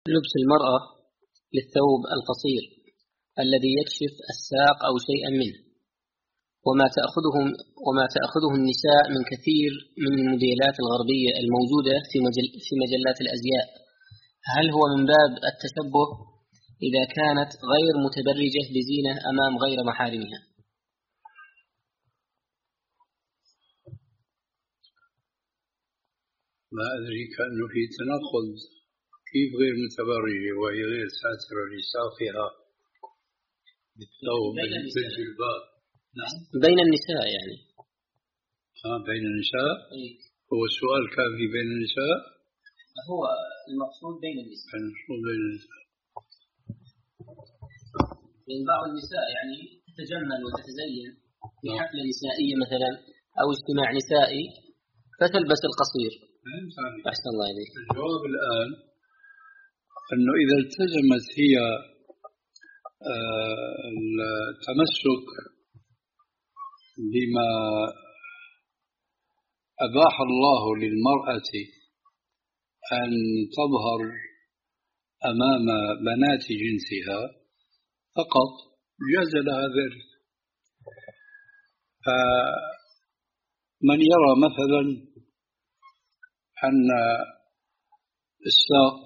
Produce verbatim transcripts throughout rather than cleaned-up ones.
لبس المرأة للثوب القصير الذي يكشف الساق أو شيئا منه، وما تأخذه وما تأخذه النساء من كثير من الموديلات الغربية الموجودة في مجل في مجلات الأزياء. هل هو من باب التشبه إذا كانت غير متبرجة بزينة أمام غير محارمها؟ ما أدري، كأنه في تناقض. كيف غير متبرجة وهي غير ساترة لساقها بالثوب بالجلباب؟ نعم، بين النساء يعني. آه بين النساء. إيه؟ هو السؤال كان في بين النساء. هو المقصود بين النساء. المقصود بين النساء. من بعض النساء يعني تتجمل وتتزين في حفلة نسائية مثلا أو اجتماع نسائي فتلبس القصير. أحسن الله إليك. الجواب الآن أنه إذا التزمت هي التمسك بما أباح الله للمرأة أن تظهر أمام بنات جنسها فقط جاز لها ذلك. فمن يرى مثلا أن الساق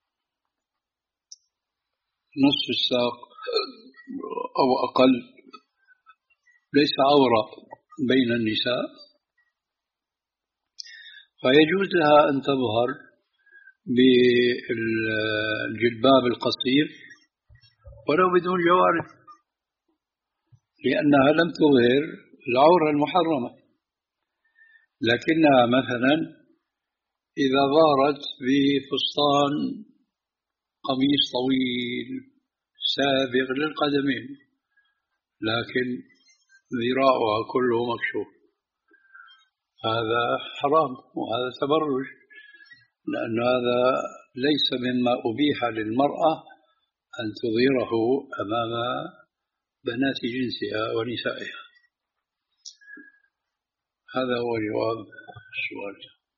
نصف الساق أو أقل ليس عورة بين النساء، فيجوز لها أن تظهر بالجلباب القصير ولو بدون جوارب، لأنها لم تظهر العورة المحرمة. لكنها مثلا إذا ظهرت بفستان قميص طويل سابغ للقدمين لكن ذراعها كله مكشوف، هذا حرام وهذا تبرج، لأن هذا ليس مما أبيح للمرأة أن تظهره أمام بنات جنسها ونسائها. هذا هو جواب السؤال.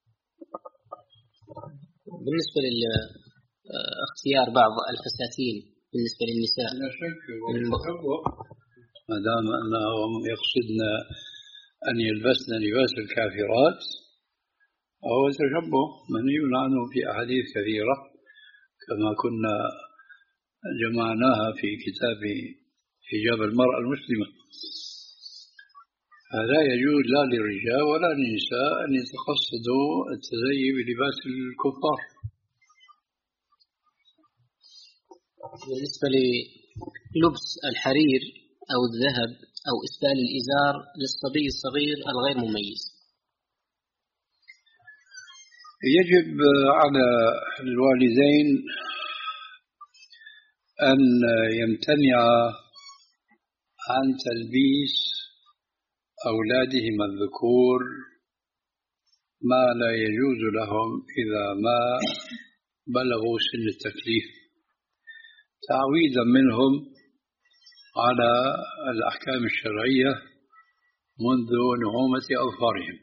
بالنسبة لاختيار بعض الفساتين بالنسبة للنساء، لا شك ما دام أنهم يقصدن أن يلبسن لباس الكافرات فهو تشبه منهي عنه في أحاديث كثيرة كما كنا جمعناها في كتاب حجاب المرأة المسلمة. فلا يجوز لا للرجال ولا للنساء أن يتقصدوا التزيي بلباس الكفار. بالنسبة للبس الحرير أو الذهب أو إسبال الإزار للصبي الصغير الغير مميز، يجب على الوالدين أن يمتنعا عن تلبيس أولادهم الذكور ما لا يجوز لهم إذا ما بلغوا سن التكليف، تعويدا منهم على الأحكام الشرعية منذ نعومة أظفارهم.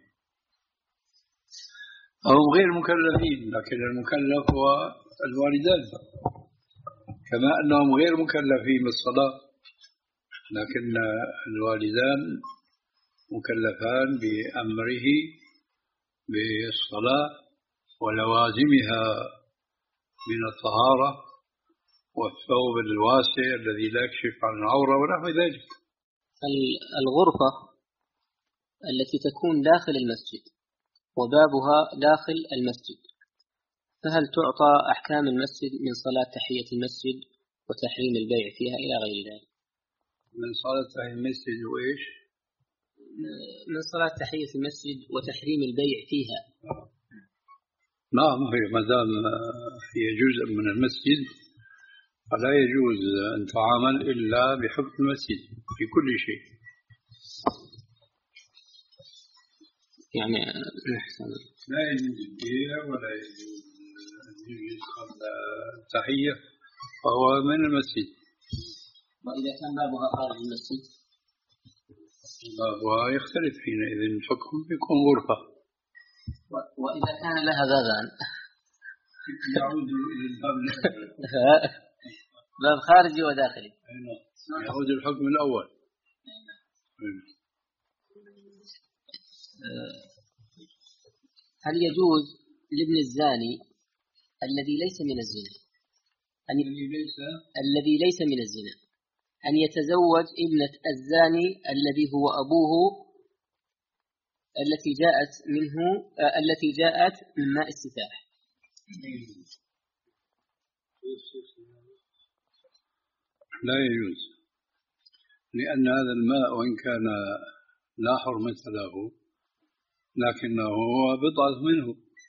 هم غير مكلفين، لكن المكلف هو الوالدان، كما أنهم غير مكلفين بالصلاة لكن الوالدان مكلفان بأمره بالصلاة ولوازمها من الطهارة والثوب الواسع الذي لا يكشف عن العورة ونحو ذلك. الغرفة التي تكون داخل المسجد وبابها داخل المسجد، فهل تعطى أحكام المسجد من صلاة تحية المسجد وتحريم البيع فيها إلى غير ذلك؟ من صلاة تحية المسجد وإيش؟ من صلاة تحية المسجد وتحريم البيع فيها. نعم، ما دام هي جزء من المسجد فلا يجوز أن تعامل إلا بحكم المسجد في كل شيء. يعني لا يجوز البيع ولا يجوز أن يجوز قبل التحية، فهو من المسجد. وإذا كان بابها خارج المسجد؟ بابها يختلف حينئذ، الحكم يكون غرفة. وإذا كان لها بابان؟ يعود إلى الباب باب خارجي وداخلي. يعود الحكم الأول. هل يجوز لابن الزاني الذي ليس من الزنا أن الذي ليس من الزنا أن يتزوج ابنة الزاني الذي هو أبوه التي جاءت منه آه التي جاءت من ماء السفاح؟ لا يجوز، لأن هذا الماء وإن كان لا حرمة له لكنه هو بضعة منه.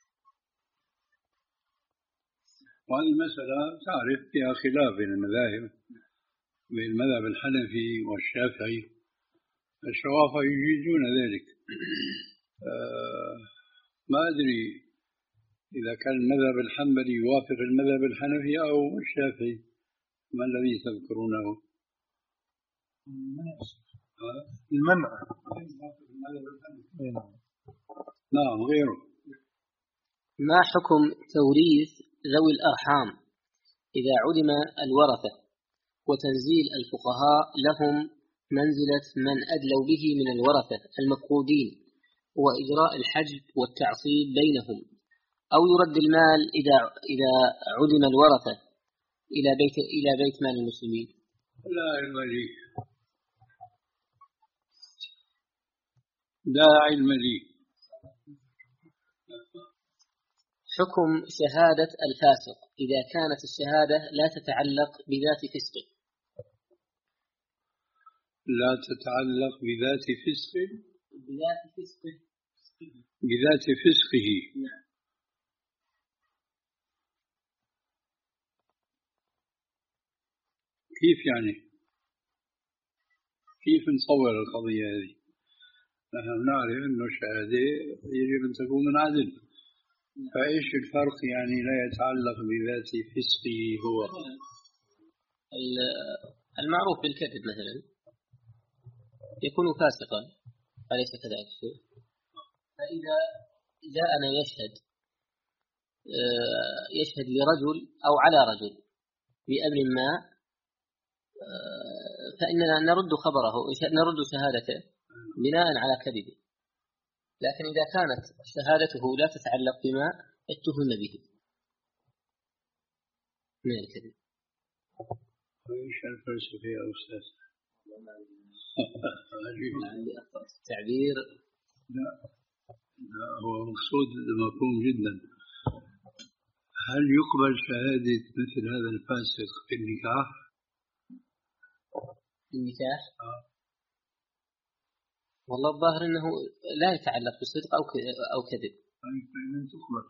وهذه المسألة تعرف فيها خلاف بين المذاهب، بين المذهب الحنفي والشافعي. الشوافع يجيزون ذلك. آه ما أدري إذا كان المذهب الحنبلي يوافق المذهب الحنفي أو الشافعي، ما الذي تذكرونه؟ المنع. نعم غيره. ما حكم توريث ذوي الأرحام إذا عدم الورثة وتنزيل الفقهاء لهم منزلة من أدلوا به من الورثة المفقودين وإجراء الحجب والتعصيب بينهم، أو يرد المال إذا إذا عدم الورثة إلى بيت إلى بيت مال المسلمين؟ لا علم لي، لا علم لي. حكم شهادة الفاسق إذا كانت الشهادة لا تتعلق بذات فسقه؟ لا تتعلق بذات فسقه. بذات فسقه. بذات فسقه. نعم. كيف يعني؟ كيف نصور القضية هذه؟ نحن نعرف أنه الشهادة يجب أن تكون من عدل، فإيش الفرق يعني لا يتعلق بذات فسقه هو؟ المعروف بالكذب مثلا يكون فاسقا، أليس كذلك؟ فإذا جاءنا يشهد يشهد لرجل أو على رجل بأمر ما، فإننا نرد خبره، نرد شهادته بناء على كذبه. لكن إذا كانت شهادته لا تتعلق بما اتهم به من الكذب. ايش الفلسفة يا أستاذ؟ تعبير. لا لا، هو مقصود مفهوم جدا. هل يقبل شهادة مثل هذا الفاسق في النكاح؟ النكاح؟ آه. والله الظاهر أنه لا يتعلق بصدق أو أو كذب. فإن تقبل.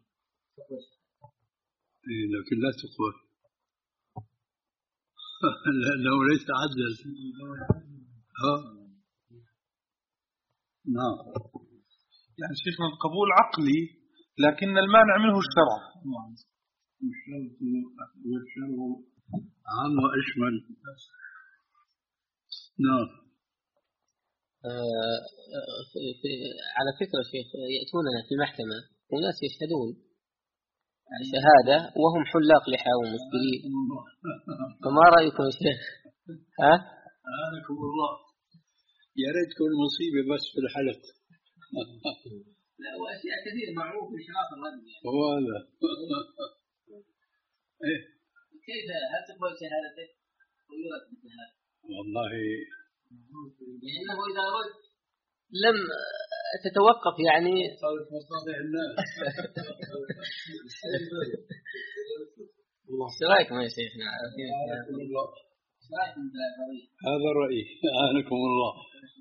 إيه لكن لا تقبل لأنه ليس عدل. ها نعم. يعني شيخنا القبول عقلي لكن المانع منه الشرع. والشرع عام وأشمل. نعم. آه على فكرة شيخ، يأتوننا في المحكمة وناس يشهدون شهادة وهم حلاق لحى ومسبلين، فما رأيكم يا شيخ؟ ها؟ أعانكم الله. يا ريت تكون مصيبة بس في الحلق. لا وأشياء كثير معروف إشراف الرجل يعني. هو هذا. إيه؟ كيف هل تقبل شهادته؟ ويرد مثل هذا؟ والله لأنه إذا رد لم تتوقف يعني صارت مصالح الناس. ايش رايكم يا شيخنا؟ هذا الرأي. أعانكم الله.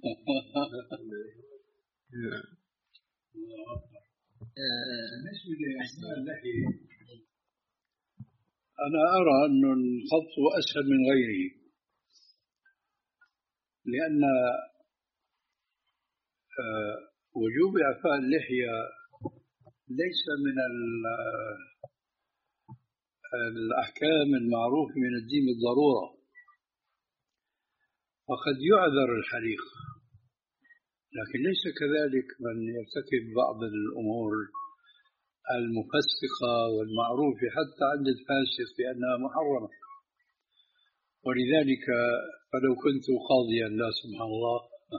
بالنسبة لإحسان اللحية أنا أرى أن الخط أسهل من غيره، لأن وجوب إعفاء اللحية ليس من الأحكام المعروفة من الدين بالضرورة، وقد يعذر الحليق، لكن ليس كذلك من يرتكب بعض الأمور المفسقة والمعروفة حتى عند الفاسق بأنها محرمة. ولذلك فلو كنت قاضيا لا سمح الله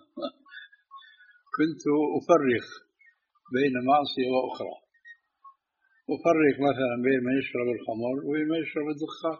كنت أفرق بين معصية وأخرى، أفرق مثلا بين من يشرب الخمر وبين من يشرب الدخان.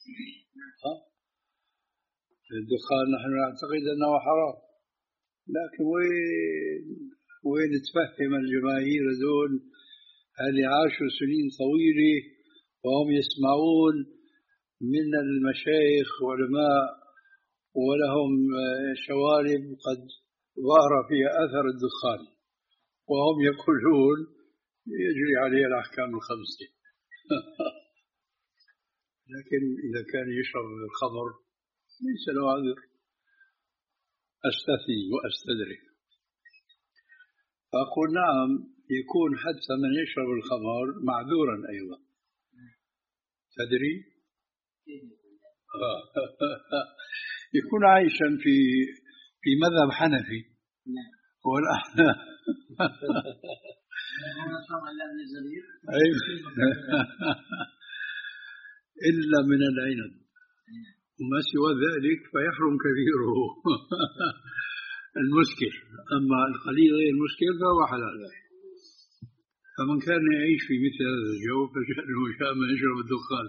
الدخان نحن نعتقد أنه حرام، لكن وين وين تفهم الجماهير دول اللي عاشوا سنين طويلة وهم يسمعون من المشايخ وعلماء ولهم شوارب قد ظهر فيها أثر الدخان، وهم يقولون يجري عليه الأحكام الخمسة. لكن إذا كان يشرب الخمر ليس له عذر. أستثني وأستدرك، فأقول نعم يكون حتى من يشرب الخمر معذورا أيضا. تدري؟ يكون عايشا في في مذهب حنفي والأحناف. إلا من العنب وما سوى ذلك فيحرم كثيره. المسكر، أما القليل غير المسكر فهو حلال. فمن كان يعيش في مثل هذا الجو فشأنه شاء من يشرب الدخان.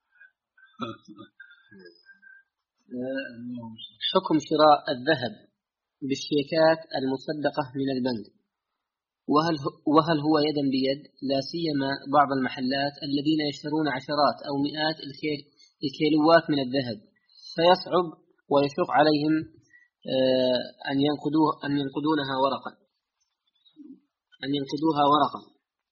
حكم شراء الذهب بالشيكات المصدقة من البنك، وهل وهل هو يدا بيد، لا سيما بعض المحلات الذين يشترون عشرات أو مئات الكيلوات من الذهب، فيصعب ويشق عليهم أن ينقدوه أن ينقدونها ورقا أن ينقدوها ورقا.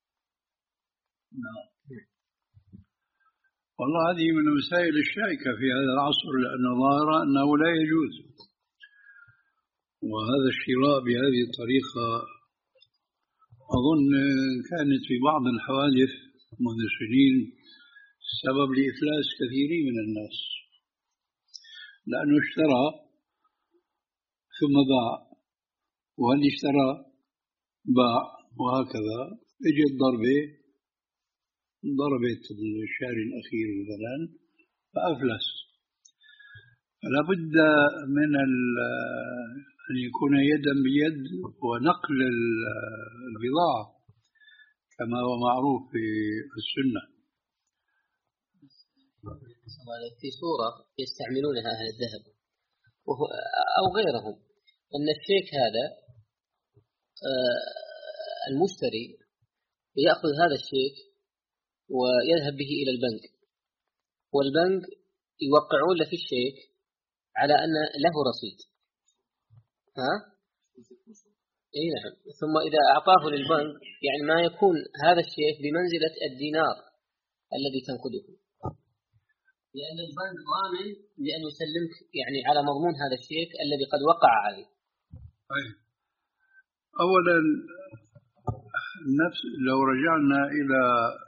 والله هذه من المسائل الشائكة في هذا العصر، لأن ظاهر أنه لا يجوز. وهذا الشراء بهذه الطريقة أظن كانت في بعض الحوادث منذ سنين سبب لإفلاس كثيرين من الناس، لأنه اشترى ثم باع، واللي اشترى باع، وهكذا اجت ضربة ضربت الشهر الأخير مثلا فأفلس. فلا بد من أن يكون يدا بيد ونقل البضاعة كما هو معروف في السنة. في صورة يستعملونها أهل الذهب أو غيرهم، أن الشيك هذا المشتري يأخذ هذا الشيك ويذهب به إلى البنك، والبنك يوقعون له في الشيك على أن له رصيد. ها؟ إيه نعم. ثم إذا أعطاه للبنك يعني ما يكون هذا الشيك بمنزلة الدينار الذي تنقده، لأن البنك ضامن بأن يسلمك يعني على مضمون هذا الشيك الذي قد وقع عليه. طيب. أولا نفس لو رجعنا إلى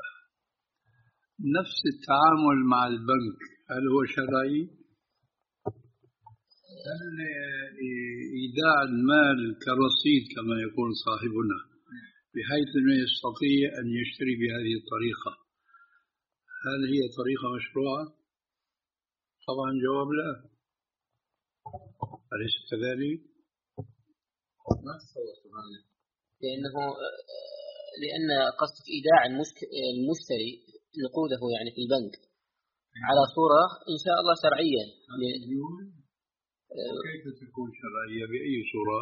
نفس التعامل مع البنك، هل هو شرعي؟ هل إيداع المال كرصيد كما يقول صاحبنا بحيث أنه يستطيع أن يشتري بهذه الطريقة، هل هي طريقة مشروعة؟ طبعا جواب لا. أليس كذلك؟ ما تصورت هذا، لأنه لأن قصد إيداع المشتري نقوده يعني في البنك على صورة إن شاء الله شرعية. كيف تكون شرعية بأي صورة؟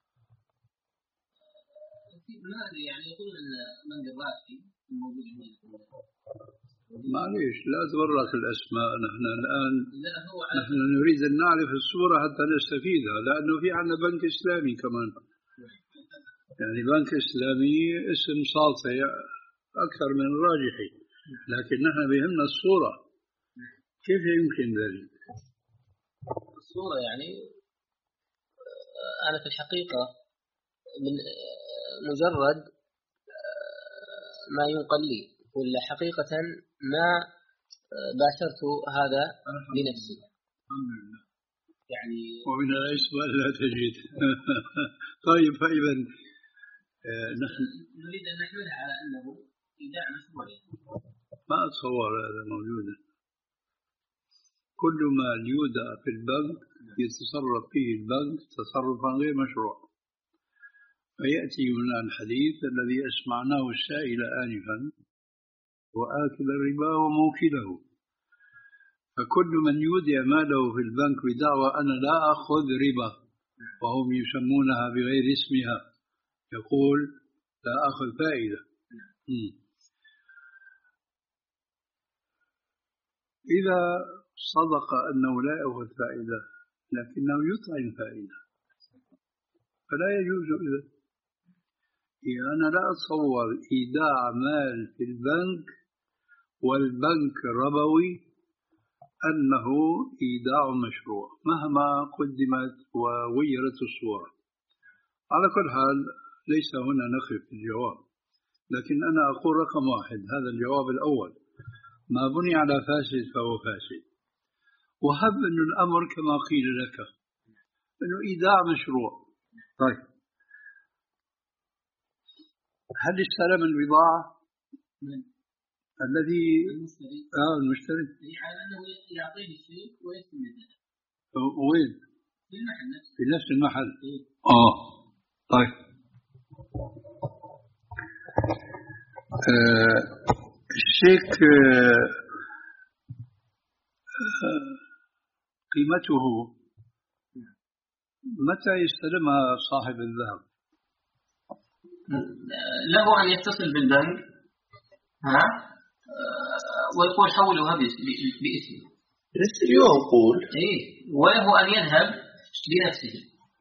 ما أدري، يعني يقول أن من الراشي الموجود هنا. معليش لا تبرك الأسماء، نحن الآن نحن نريد أن نعرف الصورة حتى نستفيدها، لأنه في عندنا بنك إسلامي كمان، يعني بنك إسلامي اسم ساطع أكثر من الراجحي، لكن نحن بهمنا الصورة. كيف يمكن ذلك؟ الصورة يعني أنا في الحقيقة من مجرد ما ينقل لي، ولا حقيقة ما باشرت هذا بنفسي يعني. ومن الأسباب لا تجد. طيب، فإذا نحن نريد أن نحملها على أنه ما أتصور هذا موجودا. كل ما يودع في البنك يتصرف فيه البنك تصرفا غير مشروع. فيأتي هنا الحديث الذي أسمعناه السائل آنفا وآكل الربا وموكله. فكل من يودع ماله في البنك بدعوى أنا لا أخذ ربا وهم يسمونها بغير اسمها، يقول لا أخذ فائدة. إذا صدق أنه لا يأخذ فائدة لكنه يطعم فائدة فلا يجوز. إذا يعني أنا لا أتصور إيداع مال في البنك والبنك ربوي أنه إيداع مشروع مهما قدمت وغيرت الصورة. على كل حال ليس هنا نخف في الجواب، لكن أنا أقول رقم واحد هذا الجواب الأول، ما بني على فاسد فهو فاسد. وهب أن الأمر كما قيل لك أنه إيداع مشروع. طيب هل استلم البضاعة الذي المشتري آه المشتري على أنه يعطيه الشيء ويستمد وين؟ في المحل نفسه في نفس المحل. إيه؟ آه طيب آه الشيك آه قيمته متى يستلمها صاحب الذهب؟ له أن يتصل بالبنك ها ويقول حولها باسمه نفس اليوم قول إيه، وله أن يذهب بنفسه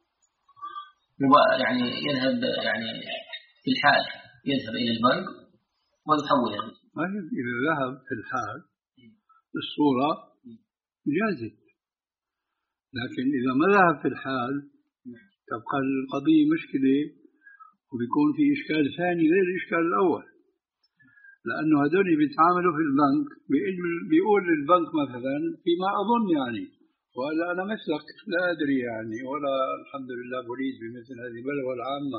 يعني يذهب يعني في الحال يذهب إلى البنك ويحولها. إذا ذهب في الحال الصورة جازت، لكن إذا ما ذهب في الحال تبقى القضية مشكلة وبيكون في إشكال ثاني غير الإشكال الأول، لأنه هذول بيتعاملوا في البنك بيقول للبنك مثلا فيما أظن يعني ولا أنا مثلك لا أدري يعني ولا الحمد لله بريد بمثل هذه البلوى العامة،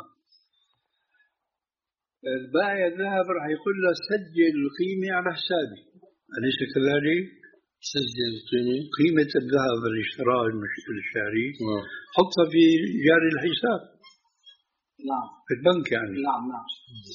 البائع الذهب راح يقول له سجل القيمة على حسابي، أليس كذلك؟ سجل قيمة قيمة الذهب اللي اشتراه الشاري حطها في جاري الحساب. نعم في البنك يعني. نعم نعم.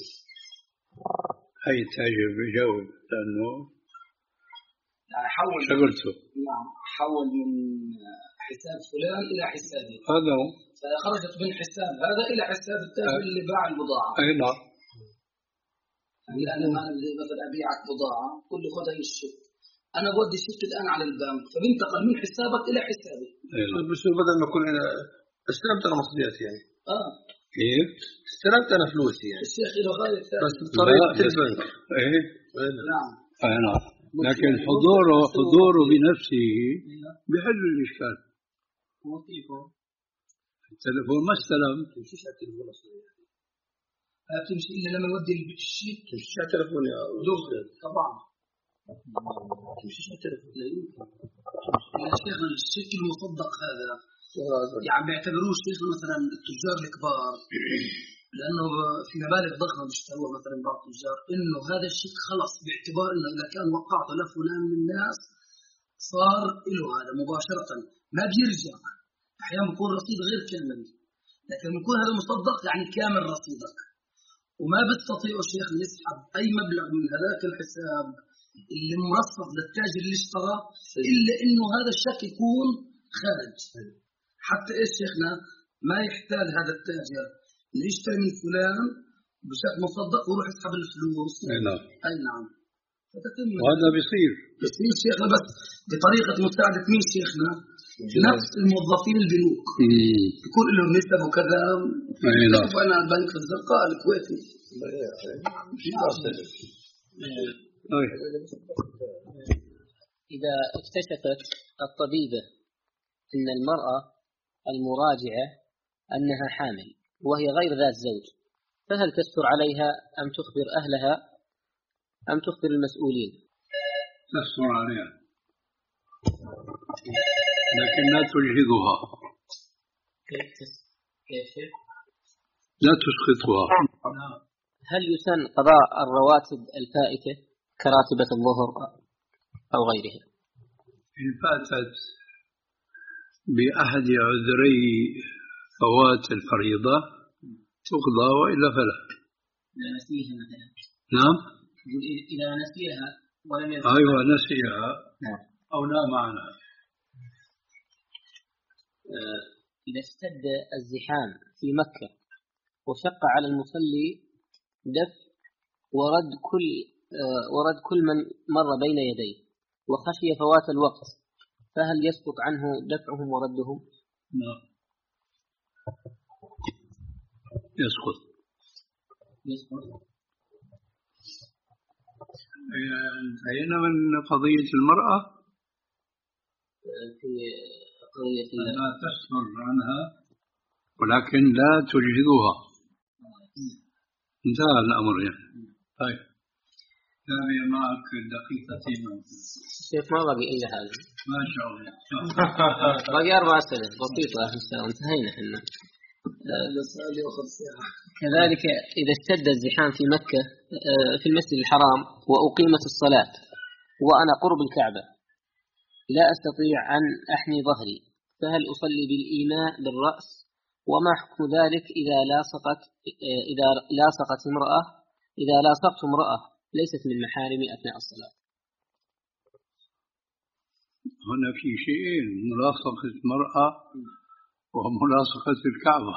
هاي التاجر بيجاوب لأنه يعني حول شغلته. نعم حول من حساب فلان إلى حسابي، هذا هو. فخرجت من حساب هذا إلى حساب التاجر اللي باع البضاعة. أي نعم. يعني أنا مثلا أبيعك بضاعة كل خذ هي الشيك، أنا بودي الشيك الآن على البنك فبنتقل من حسابك إلى حسابي. نعم. بس بدل ما أكون أنا استلمت أنا مصدياتي يعني. آه. كيف؟ استلمت أنا فلوسي يعني. الشيخ له غاية بس بطريقة البنك. إيه. نعم. أي نعم. لكن حضوره حضوره بنفسه بحل الإشكال. التلفون ما استلم. تمشيش على التلفون أصلا. لا تمشي إلا لما يودي الشيك. تمشيش على التلفون يا دغري طبعا. تمشيش على التلفون. لا يمكن. يا شيخ الشيك المصدق هذا يعني بيعتبروه شيخ مثلا التجار الكبار لأنه في مبالغ ضخمة بيشتروها مثلا بعض التجار إنه هذا الشيك خلص باعتبار إنه إذا كان وقعته لفلان من الناس صار له هذا مباشرة ما بيرجع. أحيانا بيكون رصيد غير كامل، لكن بيكون هذا مصدق يعني كامل رصيدك وما بتستطيع الشيخ يسحب أي مبلغ من هذاك الحساب اللي مرصد للتاجر اللي اشترى إلا إنه هذا الشيك يكون خارج. حتى إيش شيخنا ما يحتاج هذا التاجر اللي يشتري من فلان بشكل مصدق ويروح يسحب الفلوس. أي نعم. أي نعم. وهذا بيصير. بيصير شيخنا بس بطريقة مساعدة مين شيخنا؟ نفس الموظفين البنوك. يكون لهم نسب وكذا. أي نعم. شوف أنا البنك الزرقاء الكويتي. إذا اكتشفت الطبيبة أن المرأة المراجعة أنها حامل وهي غير ذات زوج، فهل تستر عليها أم تخبر أهلها أم تخبر المسؤولين؟ تستر عليها لكن لا تجهضها. كيف كيف؟ لا تسقطها. هل يسن قضاء الرواتب الفائتة كراتبة الظهر أو غيرها؟ إن فاتت بأحد عذري فوات الفريضة تقضى وإلا فلا. إذا نسيها مثلا. نعم. إذا نسيها ولم يذكر. أيوة نسيها. نعم. أو نام عنها. إذا اشتد الزحام في مكة وشق على المصلي دفع ورد كل ورد كل من مر بين يديه وخشي فوات الوقت، فهل يسقط عنه دفعهم وردهم؟ نعم يسقط. يسقط. انتهينا من قضية المرأة في قضية لا تسهر عنها ولكن لا تجهدها. انتهى الأمر يعني. طيب تابع معك دقيقتين. شيخ ما بقي إلا هذا. ما شاء الله. باقي أربع أسئلة بسيطة إن شاء الله انتهينا إحنا. كذلك إذا اشتد الزحام في مكة في المسجد الحرام وأقيمت الصلاة وأنا قرب الكعبة لا أستطيع أن أحني ظهري، فهل أصلي بالإيماء بالرأس؟ وما حكم ذلك إذا لاصقت إذا لاصقت امرأة إذا لاصقت امرأة ليست من محارمي أثناء الصلاة؟ هنا في شيئين، ملاصقة المرأة وملاصقة الكعبة.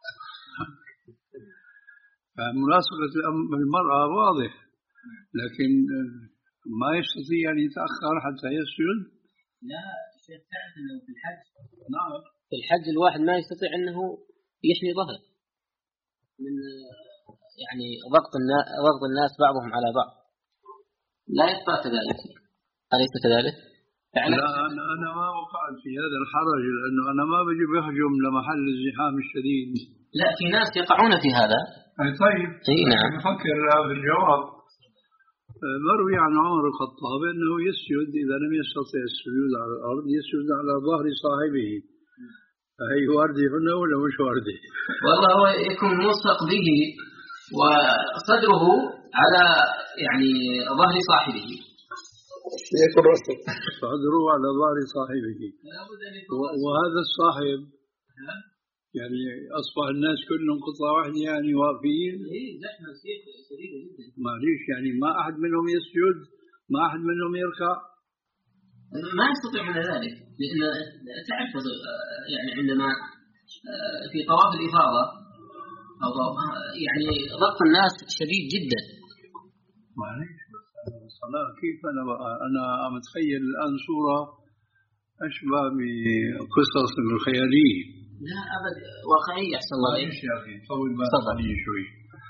فملاصقة المرأة واضح، لكن ما يستطيع أن يتأخر حتى يسجد. لا شيخ، تعرف أنه في الحج نعم في الحج الواحد ما يستطيع أنه يحني ظهره من يعني ضغط الناس ضغط الناس بعضهم على بعض، لا يبقى كذلك، أليس كذلك؟ لا أنا أنا ما وقعت في هذا الحرج، لأنه أنا ما بجي بهجم لمحل الزحام الشديد. لا في ناس يقعون في هذا. أي طيب. أي نعم. نفكر هذا الجواب. مروي عن عمر الخطاب أنه يسجد إذا لم يستطع السجود على الأرض يسجد على ظهر صاحبه. هي واردة هنا ولا مش واردة؟ والله هو يكون ملصق به وصدره على يعني ظهر صاحبه. يكون راسه صدره على ظهر صاحبه. وهذا الصاحب يعني أصبح الناس كلهم قطعة واحدة يعني واقفين. إيه زحمة شديدة جدا. معليش يعني ما أحد منهم يسجد، ما أحد منهم يركع. ما يستطيع من ذلك، لأن تعرف يعني عندما في طواف الإفاضة أو يعني ضغط الناس شديد جدا. معليش الصلاة كيف أنا بقى أنا متخيل الآن صورة أشبه بقصص الخيالية. لا أبد واقعية أحسن الله عليك. يا أخي طول بالك علي شوي.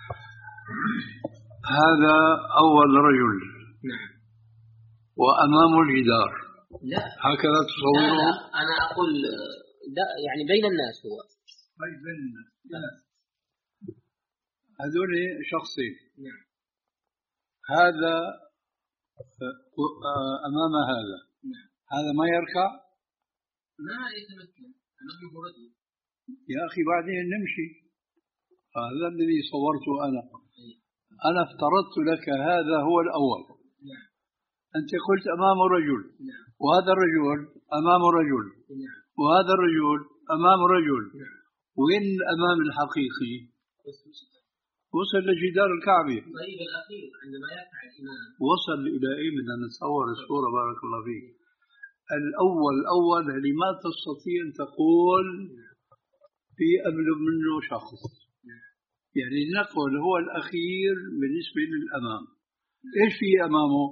هذا أول رجل. نعم. وأمامه الجدار. لا. هكذا تصوره؟ لا, لا أنا أقول لا يعني بين الناس هو. طيب بين الناس. هذول شخصين. نعم. هذا أمام هذا. نعم. هذا ما يركع؟ ما يتمكن. أمامه رجل. يا أخي بعدين نمشي. هذا الذي صورته أنا. أنا افترضت لك هذا هو الأول. نعم. أنت قلت أمامه رجل. نعم. وهذا الرجل أمامه رجل. نعم. وهذا الرجل أمامه رجل. نعم. وين الأمام الحقيقي؟ وصل لجدار الكعبة. طيب الأخير عندما يركع الإمام. وصل إلى إيه؟ بدنا نتصور الصورة بارك الله فيك. الأول الأول اللي ما تستطيع أن تقول في قبل منه شخص، يعني نقول هو الأخير بالنسبة للأمام. إيش في أمامه؟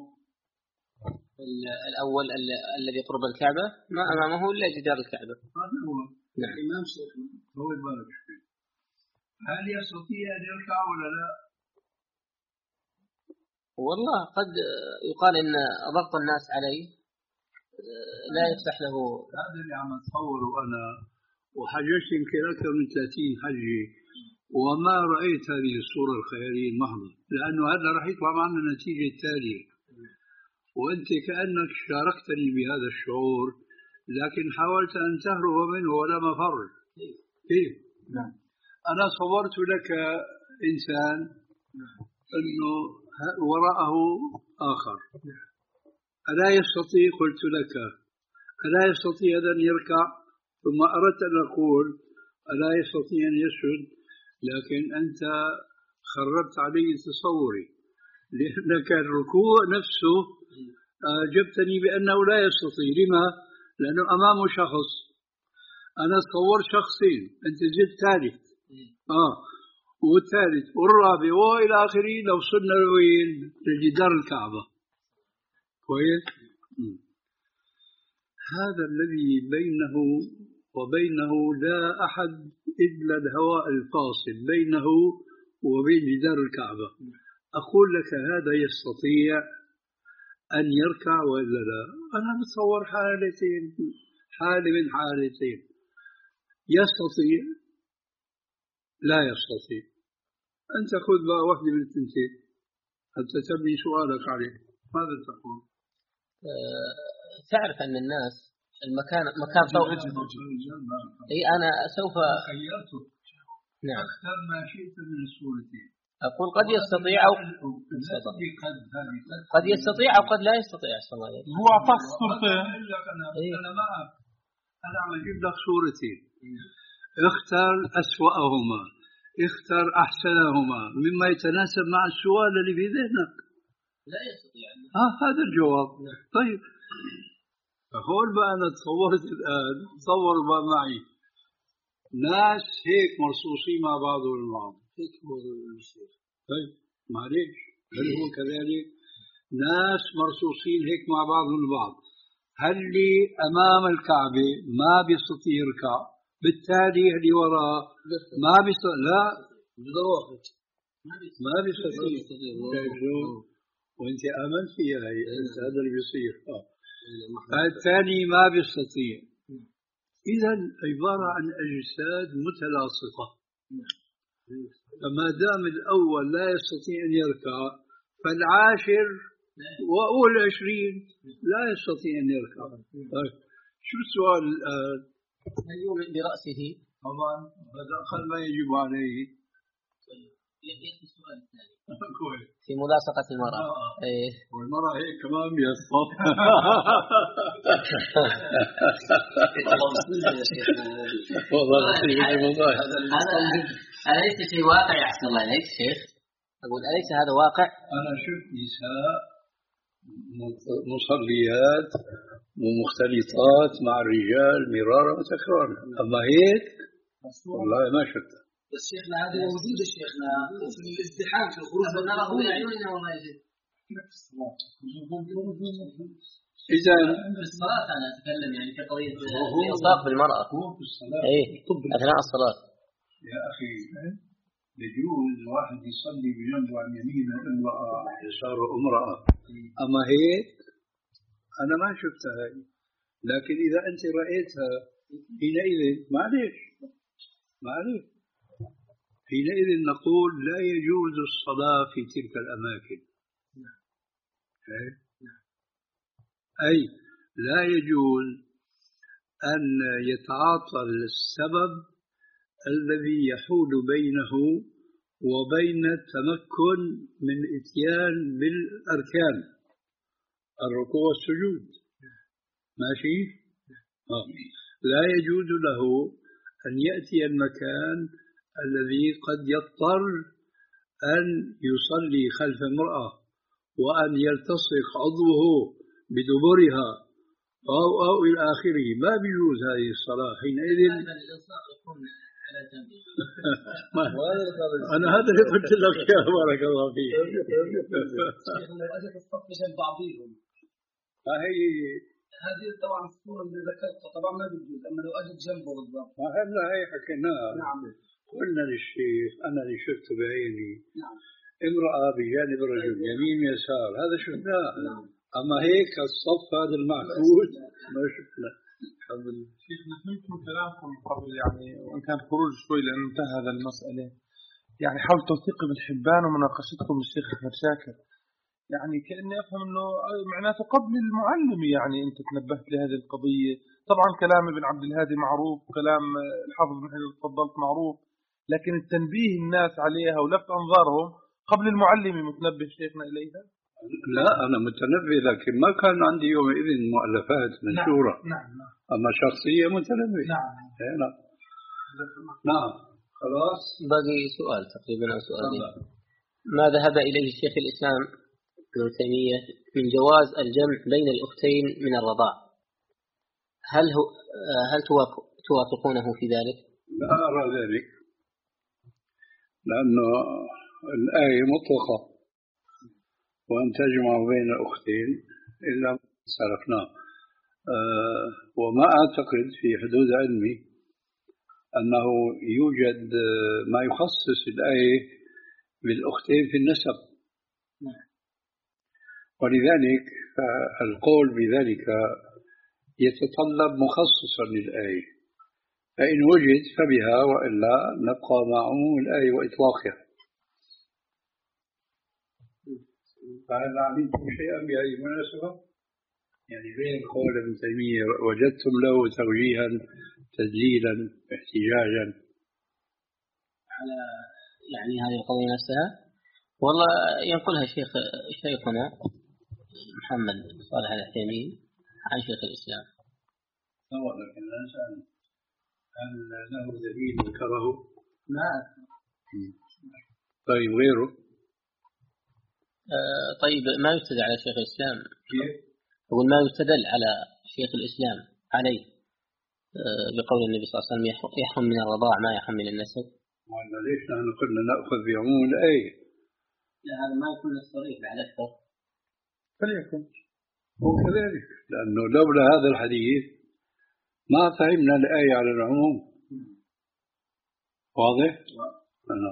الأول الذي قرب الكعبة ما أمامه إلا جدار الكعبة. هذا هو. نعم. الإمام شيخنا هو البارك فيه. هل يستطيع أن يركع ولا لا؟ والله قد يقال إن ضغط الناس عليه لا يفتح له. هذا اللي عم أتصوره أنا، وحججت يمكن أكثر من ثلاثين حجة وما رأيت هذه الصورة الخيالية المحضة، لأنه هذا راح يطلع معنا النتيجة التالية. وأنت كأنك شاركتني بهذا الشعور، لكن حاولت أن تهرب منه ولا مفر. كيف؟ نعم. أنا صورت لك إنسان أنه وراءه آخر. ألا يستطيع؟ قلت لك ألا يستطيع أن يركع؟ ثم أردت أن أقول ألا يستطيع أن يسجد، لكن أنت خربت علي تصوري، لأنك الركوع نفسه جبتني بأنه لا يستطيع. لما؟ لأنه أمامه شخص، أنا تصور شخصين، أنت جد ثالث آه والثالث والرابع وإلى آخره. لو صرنا لوين؟ لجدار الكعبة. كويس. هذا الذي بينه وبينه لا أحد إلا الهواء الفاصل بينه وبين جدار الكعبة. أقول لك هذا يستطيع أن يركع وإلا لا؟ أنا بتصور حالتين، حالة من حالتين، يستطيع لا يستطيع. أنت خذ بقى واحدة من التنتين حتى تبني سؤالك عليه. ماذا تقول؟ أه تعرف أن الناس المكان مكان فوق. أي أنا سوف خيرتك. نعم. اختر ما شئت من الصورتين. أقول قد يستطيع أو قد يستطيع أو قد لا يستطيع. هو أعطاك صورتين. أنا معك، أنا عم أجيب لك صورتين. اختر أسوأهما، اختر أحسنهما مما يتناسب مع السؤال اللي في ذهنك. لا يستطيع. آه هذا الجواب. طيب فهول بقى أنا تصورت الآن، تصوروا بقى معي ناس هيك مرصوصين مع بعضهم البعض. هيك موضوع الشيخ. طيب معليش، هل هو كذلك؟ ناس مرصوصين هيك مع بعضهم البعض، هل اللي أمام الكعبة ما بيستطيع يركع، بالتالي اللي وراء ما بيستطيع. لا ما بيستطيع. وانت آمنت فيها هي، هذا اللي بيصير. آه. الثاني ما بيستطيع. إذا عبارة عن أجساد متلاصقة. فما دام الأول لا يستطيع أن يركع، فالعاشر والعشرين لا يستطيع أن يركع. طيب شو السؤال الآن؟ هل يؤمن برأسه؟ طبعا هذا أقل ما يجب عليه. يأتي السؤال الثاني كويس. في ملاصقة المرأة. آه. إيه. والمرأة هيك كمان بيصطف. والله والله أليس في واقع أحسن الله عليك شيخ؟ أقول أليس هذا واقع؟ أنا شفت نساء مصليات ومختلطات مع الرجال مرارا وتكرارا، أما هيك والله ما شفتها. بس شيخنا هذه موجودة شيخنا في الازدحام في الخروج نراه بأعيننا والله يجب. إذا في الصلاة أنا أتكلم يعني في قضية الإلصاق بالمرأة. هو في الصلاة. إيه أثناء الصلاة. يا أخي يجوز واحد يصلي بجنبه عن يمينه امرأة عن يساره امرأة، أما هيك أنا ما شفتها هاي. لكن إذا أنت رأيتها حينئذ معليش معليش حينئذ نقول لا يجوز الصلاة في تلك الأماكن. أي لا يجوز أن يتعاطى السبب الذي يحول بينه وبين التمكن من الاتيان بالأركان الركوع والسجود. ماشي؟ آه. لا يجوز له أن يأتي المكان الذي قد يضطر أن يصلي خلف امرأة وأن يلتصق عضوه بدبرها أو أو إلى آخره. ما بيجوز هذه الصلاة حينئذ. أنا هذا اللي قلت لك يا بارك الله فيك. لو أجت الصف جنب بعضهم فهي هذه طبعا الصورة اللي ذكرتها طبعا ما بيجوز، أما لو أجت جنبه بالضبط. ما هلا هي حكيناها. نعم. قلنا للشيخ أنا اللي شفته بعيني. نعم. امرأة بجانب رجل يمين يسار، هذا شفناه. نعم. أما هيك الصف هذا المعقود ما شفنا. الحمد لله. شيخنا فهمت من كلامكم قبل يعني وإن كان خروج شوي لأنه انتهى هذا المسألة، يعني حول توثيق ابن حبان ومناقشتكم بالشيخ أحمد شاكر، يعني كأني أفهم أنه معناته قبل المعلم يعني أنت تنبهت لهذه القضية. طبعا كلام ابن عبد الهادي معروف، كلام الحافظ بن حجر تفضلت معروف، لكن التنبيه الناس عليها ولفت أنظارهم قبل المعلم متنبه شيخنا إليها؟ لا أنا متنبه، لكن ما كان عندي يومئذ مؤلفات منشورة. نعم نعم, نعم. أما شخصية متنبه. نعم نعم نعم. خلاص باقي سؤال تقريبا أو سؤالين. ما ذهب إليه الشيخ الإسلام ابن تيمية من جواز الجمع بين الأختين من الرضاع، هل هو هل توافقونه في ذلك؟ لا أرى ذلك، لأنه الآية مطلقة وأن تجمع بين الأختين إلا ما سلفناه. أه وما أعتقد في حدود علمي أنه يوجد ما يخصص الآية بالأختين في النسب، ولذلك القول بذلك يتطلب مخصصا للآية، فإن وجد فبها، وإلا نبقى مع عموم الآية وإطلاقها. فهل علمتم شيئا بهذه المناسبة؟ يعني بين قول ابن تيمية وجدتم له توجيها تدليلا احتجاجا على يعني هذه القضية نفسها؟ والله ينقلها شيخ شيخنا محمد صالح العثيمين عن شيخ الإسلام. سواء، لكن لا نسأل هل له دليل ذكره؟ ما طيب غيره؟ آه طيب ما يستدل على شيخ الإسلام؟ كيف؟ أقول ما يستدل على شيخ الإسلام عليه آه بقول النبي صلى الله عليه وسلم يحرم من الرضاع ما يحرم من النسب. وأنا ليش نحن قلنا نأخذ بعموم الآية؟ لا هذا ما يكون الصريح بعد أكثر. فليكن هو كذلك، لأنه لولا هذا الحديث ما فهمنا الآية على العموم. واضح؟ أنا.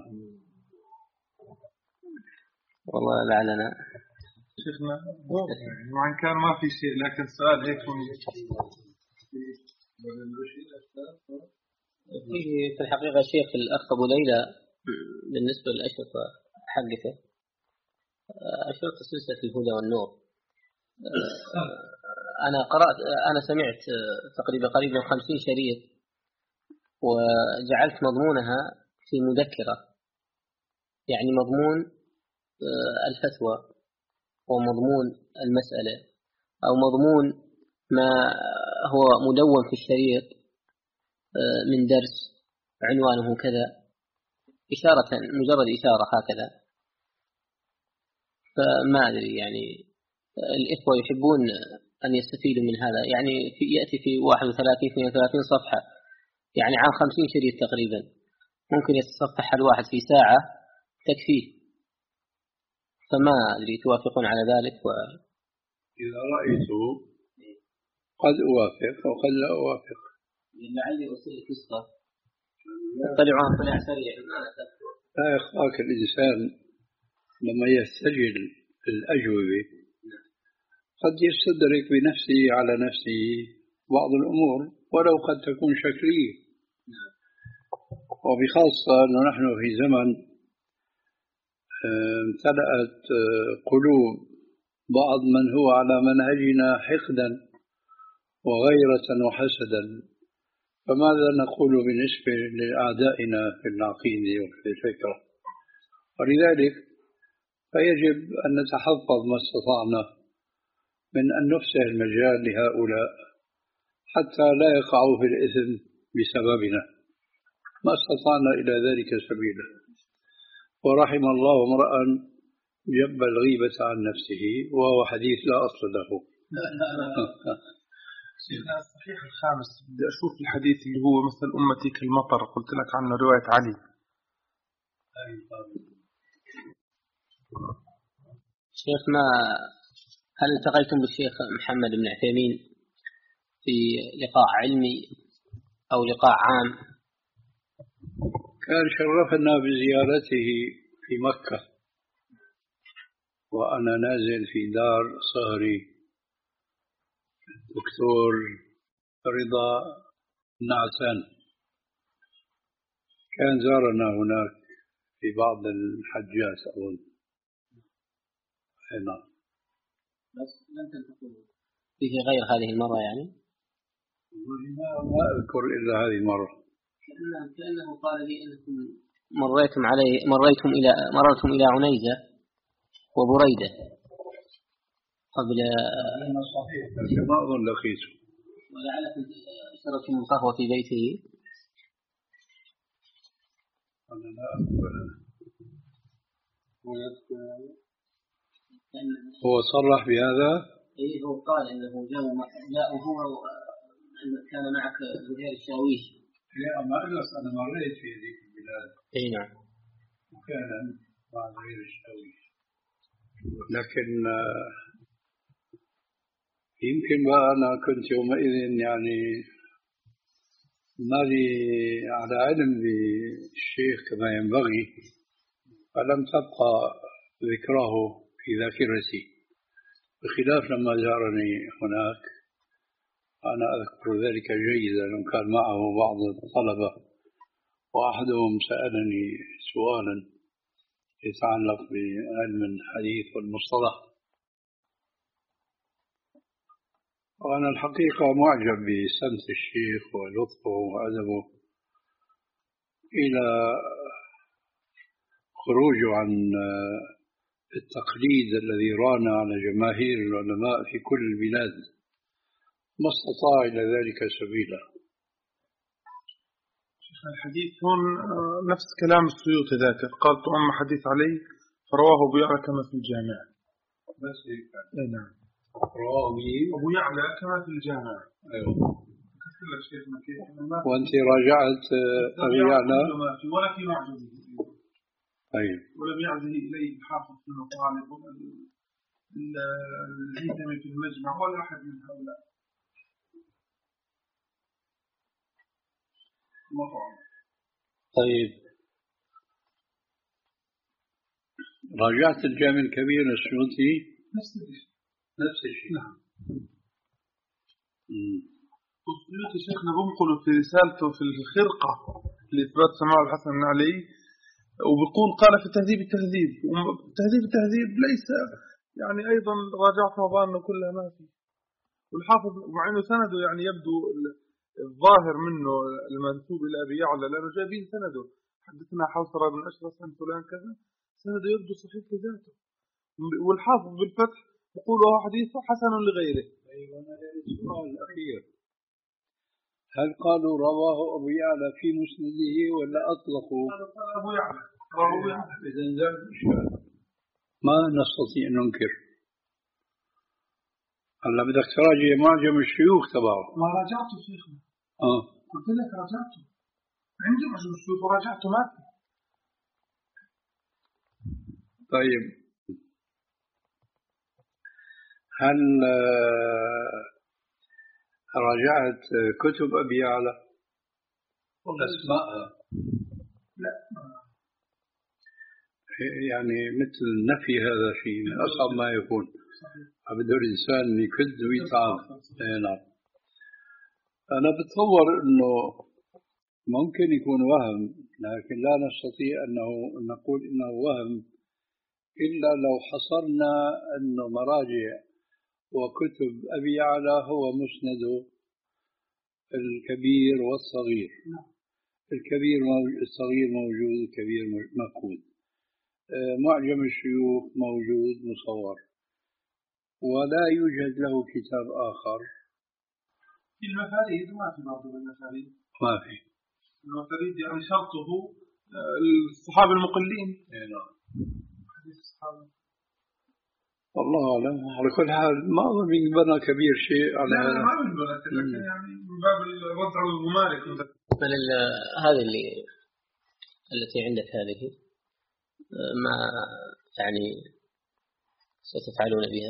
والله لعلنا شيخنا وإن كان ما في شيء، لكن سؤال هيك في الحقيقة شيخ الأخ أبو ليلى بالنسبة للأشرطة حقته، أشرطة سلسلة الهدى والنور، أنا قرأت أنا سمعت تقريبا قريبا خمسين شريط، وجعلت مضمونها في مذكرة، يعني مضمون الفتوى ومضمون المسألة أو مضمون ما هو مدون في الشريط من درس عنوانه كذا، إشارة مجرد إشارة هكذا. فما أدري يعني الإخوة يحبون أن يستفيدوا من هذا، يعني في يأتي في واحد وثلاثين اثنين وثلاثين صفحة، يعني عن خمسين شريط تقريبا، ممكن يتصفح الواحد في ساعة تكفيه. فما أدري توافقون على ذلك؟ و... إذا رأيت قد أوافق وقد لا أوافق، لعلي أصير نسخة اطلعوا اطلاع سريع. لا يخفاك الإنسان لما يستجل الأجوبة قد يستدرك بنفسه على نفسه بعض الأمور ولو قد تكون شكلية، وبخاصة أنه نحن في زمن امتلأت قلوب بعض من هو على منهجنا حقدا وغيرة وحسدا، فماذا نقول بالنسبة لأعدائنا في العقيدة وفي الفكرة؟ ولذلك فيجب أن نتحفظ ما استطعنا من أن نفسح المجال لهؤلاء حتى لا يقعوا في الإثم بسببنا، ما استطعنا إلى ذلك سبيلا. ورحم الله امرأ جب الغيبة عن نفسه وهو حديث لا أصل له. شيخنا الصحيح الخامس بدي أشوف الحديث اللي هو مثل أمتي كالمطر، قلت لك عنه رواية علي. شيخ ما هل التقيتم بالشيخ محمد بن عثيمين في لقاء علمي أو لقاء عام؟ كان شرفنا بزيارته في مكة وأنا نازل في دار صهري الدكتور رضا نعسان، كان زارنا هناك في بعض الحجات أظن. هنا بس لم تلتقوا فيه غير هذه المرة يعني؟ ما أذكر إلا هذه المرة. كأنه, كأنه قال لي أنكم مريتم علي مريتم إلى مررتم إلى عنيزة وبريدة قبل صحيح لكن ما أظن لقيته ولعلكم شربتم القهوة في بيته. أنا لا أذكر. هو صرح بهذا؟ إيه هو قال إنه جاء جاء هو كان معك زهير الشاويش. لا ما أجلس أنا مريت في هذه البلاد. إيه نعم. وكان مع زهير الشاويش لكن يمكن بقى أنا كنت يومئذ يعني ما لي على علم بالشيخ كما ينبغي فلم تبقى ذكراه في ذاكرتي بخلاف لما زارني هناك أنا أذكر ذلك جيدا وكان معه بعض الطلبة وأحدهم سألني سؤالا يتعلق بعلم الحديث والمصطلح وأنا الحقيقة معجب بسمت الشيخ ولطفه وأدبه إلى خروجه عن التقليد الذي ران على جماهير العلماء في كل البلاد ما استطاع إلى ذلك سبيلا. شيخ الحديث هون نفس كلام السيوطي ذاكر قال أما حديث علي فرواه أبو يعلى كما في الجامع بس هيك أي نعم رواه أبو يعلى كما في الجامع. أيوه. كثير شيخنا كيف وأنت راجعت أبو يعلى ولا في معجبه أيوه. ولم يعزه إليه الحافظ بن طالب الهيثمي في المجمع ولا أحد من هؤلاء. طيب راجعت الجامع الكبير السيوطي نفس الشيء نفس الشيء. نعم. السيوطي شيخنا بنقل في رسالته في الخرقة لإثبات سماع الحسن بن علي وبيقول قال في تهذيب التهذيب تهذيب التهذيب ليس يعني أيضا راجعت مظان كلها ما في والحافظ مع أنه سنده يعني يبدو الظاهر منه المنسوب إلى أبي يعلى لأنه جايبين سنده حدثنا حوصرة بن أشرس عن فلان كذا سنده يبدو صحيح لذاته والحافظ بالفتح يقول هو حديث حسن لغيره. أيوة السؤال الأخير هل قالوا رواه أبو يعلى في مسنده ولا أطلقوا؟ قال أبو يعلى رواه أبو يعلى. إذن ذلك ما نستطيع أن ننكر. هلا بدك تراجع معجم الشيوخ تبعه. ما راجعته شيخنا. اه قلت لك راجعته عندي معجم الشيوخ وراجعته ما في. طيب هل راجعت كتب أبي يعلى أسماءها؟ لا يعني مثل النفي هذا شيء من أصعب ما يكون. بده الإنسان يكد ويتعب. نعم. أنا بتصور أنه ممكن يكون وهم لكن لا نستطيع أنه نقول إنه وهم إلا لو حصرنا أنه مراجع وكتب أبي يعلى هو مسنده الكبير والصغير. الكبير الصغير موجود الكبير مفقود. معجم الشيوخ موجود مصور ولا يوجد له كتاب آخر. في المفاريد ما في بعض المفاريد ما في المفاريد يعني شرطه الصحابة المقلين. نعم. حديث الصحابة والله أعلم. على كل حال ما أظن بنبنى كبير شيء على لا لا ما بنبنى لكن يعني من باب الرد على الغمارك. بل هذه اللي التي عندك هذه ما يعني ستفعلون بها؟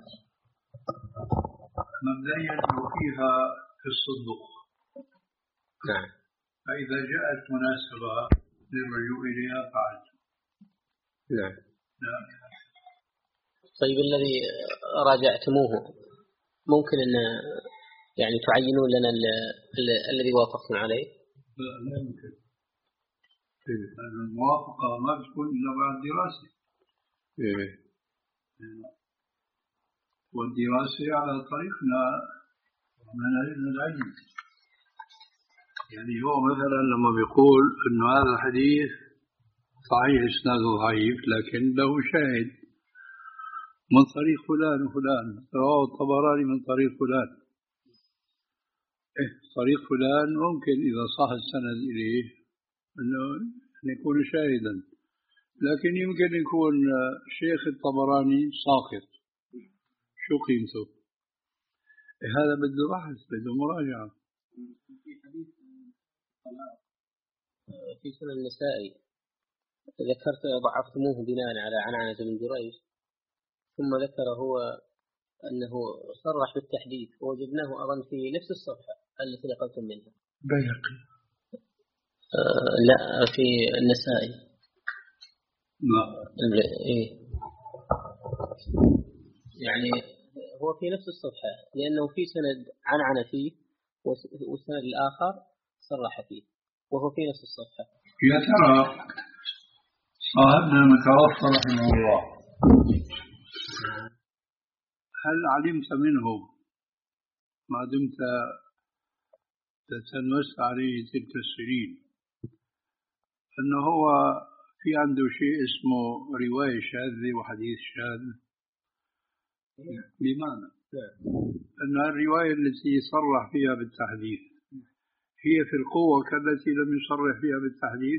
مبدئيا لو فيها في الصدق. نعم. فإذا جاءت مناسبة للرجوع إليها فعلت. نعم. نعم. طيب الذي راجعتموه ممكن أن يعني تعينون لنا ال ال الذي وافقتم عليه؟ لا لا يمكن. الموافقة ما بتكون إلا بعد دراسة. إيه. والدراسة على طريقنا منهجنا العلم. يعني هو مثلا لما بيقول إنه هذا الحديث صحيح إسناده ضعيف لكن له شاهد من طريق فلان وفلان، رواه الطبراني من طريق فلان. إيه طريق فلان ممكن إذا صح السند إليه أنه يكون شاهدا، لكن يمكن يكون شيخ الطبراني ساقط، شو قيمته؟ إيه هذا بده بحث، بده مراجعة. في سنن النسائي ذكرت ضعفتموه بناء على عنعنة بن جريج، ثم ذكر هو أنه صرح بالتحديث ووجدناه أظن في نفس الصفحة التي نقلتم منها. بيهقي آه لا في النسائي. لا إيه يعني هو في نفس الصفحة، لأنه في سند عنعنة فيه والسند الآخر صرح فيه، وهو في نفس الصفحة. يا ترى صاحبنا المتوفى رحمه الله هل علمت منه ما دمت تتلمس عليه تلك السنين أنه هو في عنده شيء اسمه رواية شاذة وحديث شاذ؟ بمعنى أن الرواية التي صرح فيها بالتحديث هي في القوة كالتي لم يصرح فيها بالتحديث؟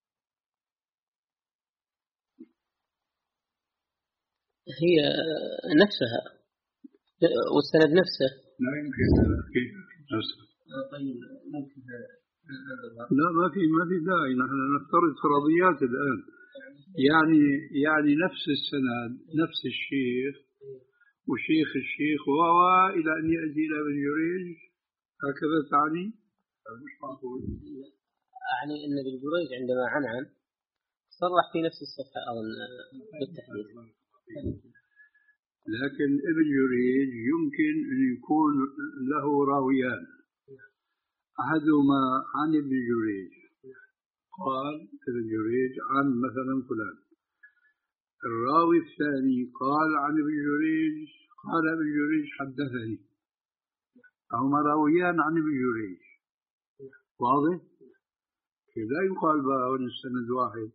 هي نفسها والسند نفسه. لا يمكن كيف نفسه؟ طيب ممكن لا ما في ما في داعي، نحن نفترض فرضيات الآن. يعني يعني نفس السند نفس الشيخ وشيخ الشيخ وإلى أن يأتي إلى ابن جريج، هكذا تعني؟ مش معقول. أعني أن ابن جريج عندما عنعن صرح في نفس الصفحة أظن بالتحديث. لكن ابن جريج يمكن أن يكون له راويان، أحدهما عن ابن جريج قال ابن جريج عن مثلا فلان، الراوي الثاني قال عن ابن جريج قال ابن جريج حدثني، هما راويان عن ابن جريج. واضح؟ لا يقال بقى السند واحد.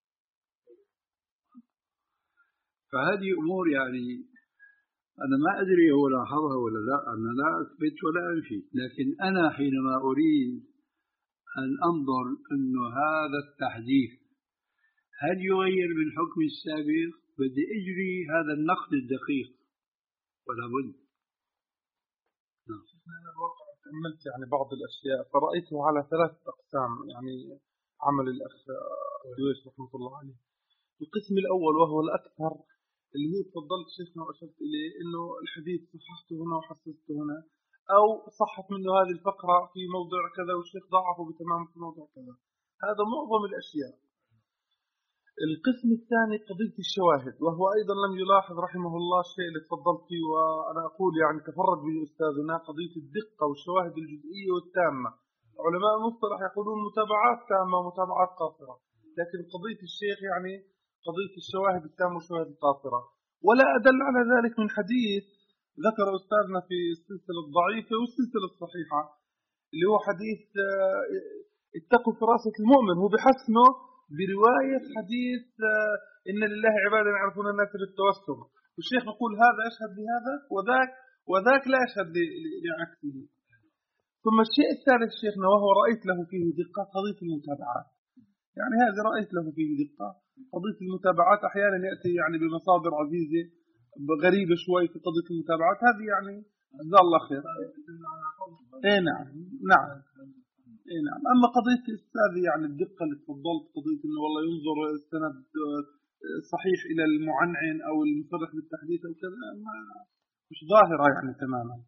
فهذه أمور يعني أنا ما أدري هو لاحظها ولا لا، أنا لا أثبت ولا أنفي، لكن أنا حينما أريد أن أنظر أن هذا التحديث هل يغير من حكم السابق، بدي أجري هذا النقد الدقيق ولا بد. نعم. تأملت يعني بعض الأشياء فرأيته على ثلاث أقسام، يعني عمل الأخ دويش رحمة الله عليه. القسم الأول وهو الأكثر اللي هو تفضلت شيخنا وأشرت إليه إنه الحديث صححته هنا وحسسته هنا، أو صحت منه هذه الفقرة في موضع كذا والشيخ ضعفه بتمام في موضع كذا. هذا معظم الأشياء. القسم الثاني قضية الشواهد، وهو أيضا لم يلاحظ رحمه الله الشيء اللي تفضلت فيه، وأنا أقول يعني تفرد به أستاذنا قضية الدقة والشواهد الجزئية والتامة. علماء المصطلح يقولون متابعات تامة ومتابعات قاصرة، لكن قضية الشيخ يعني قضية الشواهد التامة والشواهد القاصرة. ولا أدل على ذلك من حديث ذكر أستاذنا في السلسلة الضعيفة والسلسلة الصحيحة، اللي هو حديث اتقوا فراسة المؤمن، هو بحسنه برواية حديث إن لله عبادا يعرفون الناس بالتوسم، والشيخ يقول هذا أشهد لهذا وذاك وذاك لا أشهد لعكسه. ثم الشيء الثالث شيخنا وهو رأيت له فيه دقة قضية المتابعات، يعني هذا رأيت له فيه دقة قضية المتابعات. أحيانا يأتي يعني بمصادر عزيزة غريبة شوي في قضية المتابعات، هذه يعني جزاه الله خير. إيه نعم نعم إيه نعم. أما قضية الأستاذ يعني الدقة اللي تفضلت قضية إنه والله ينظر السند صحيح إلى المعنعن أو المصرح بالتحديث أو كذا، ما مش ظاهرة يعني تماما.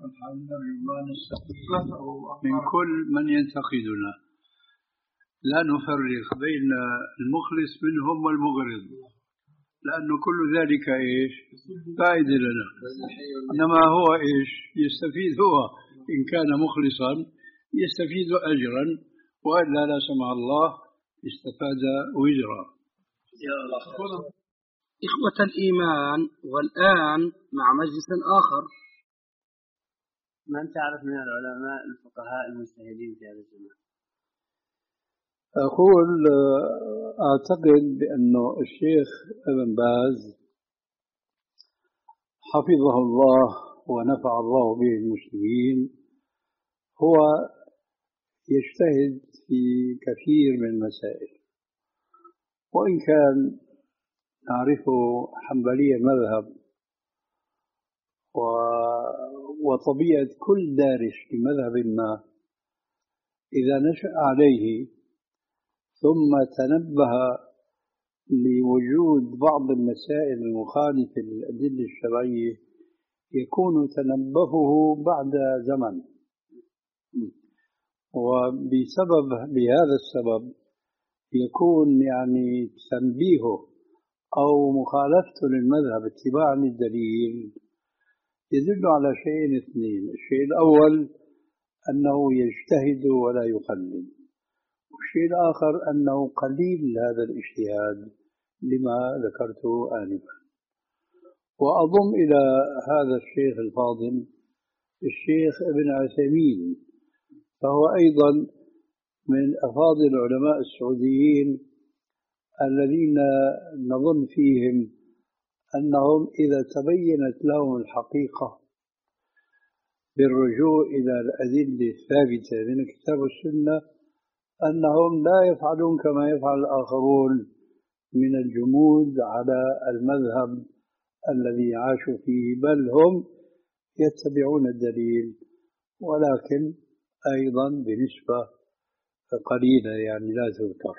من كل من ينتقدنا لا نفرق بين المخلص منهم والمغرض، لأنه كل ذلك إيش فائدة لنا، إنما هو إيش يستفيد هو إن كان مخلصا يستفيد أجرا، وإلا لا سمح الله استفاد وزرا. إخوة الإيمان، والآن مع مجلس آخر. من تعرف من العلماء الفقهاء المجتهدين في هذا الزمان؟ أقول أعتقد بأنه الشيخ ابن باز حفظه الله ونفع الله به المسلمين هو يجتهد في كثير من المسائل، وإن كان نعرفه حنبلي المذهب وطبيعة كل دارس في مذهب ما إذا نشأ عليه ثم تنبه لوجود بعض المسائل المخالفة للأدلة الشرعية يكون تنبهه بعد زمن، وبسبب بهذا السبب يكون يعني تنبيهه أو مخالفته للمذهب اتباعا للدليل يدل على شيئين اثنين. الشيء الأول أنه يجتهد ولا يقلد، والشيء الآخر أنه قليل هذا الاجتهاد لما ذكرته آنفا. وأضم إلى هذا الشيخ الفاضل الشيخ ابن عثيمين، فهو أيضا من أفاضل العلماء السعوديين الذين نظن فيهم أنهم إذا تبينت لهم الحقيقة بالرجوع إلى الأدلة الثابتة من الكتاب والسنة أنهم لا يفعلون كما يفعل الآخرون من الجمود على المذهب الذي عاشوا فيه، بل هم يتبعون الدليل ولكن أيضا بنسبة قليلة يعني لا تذكر.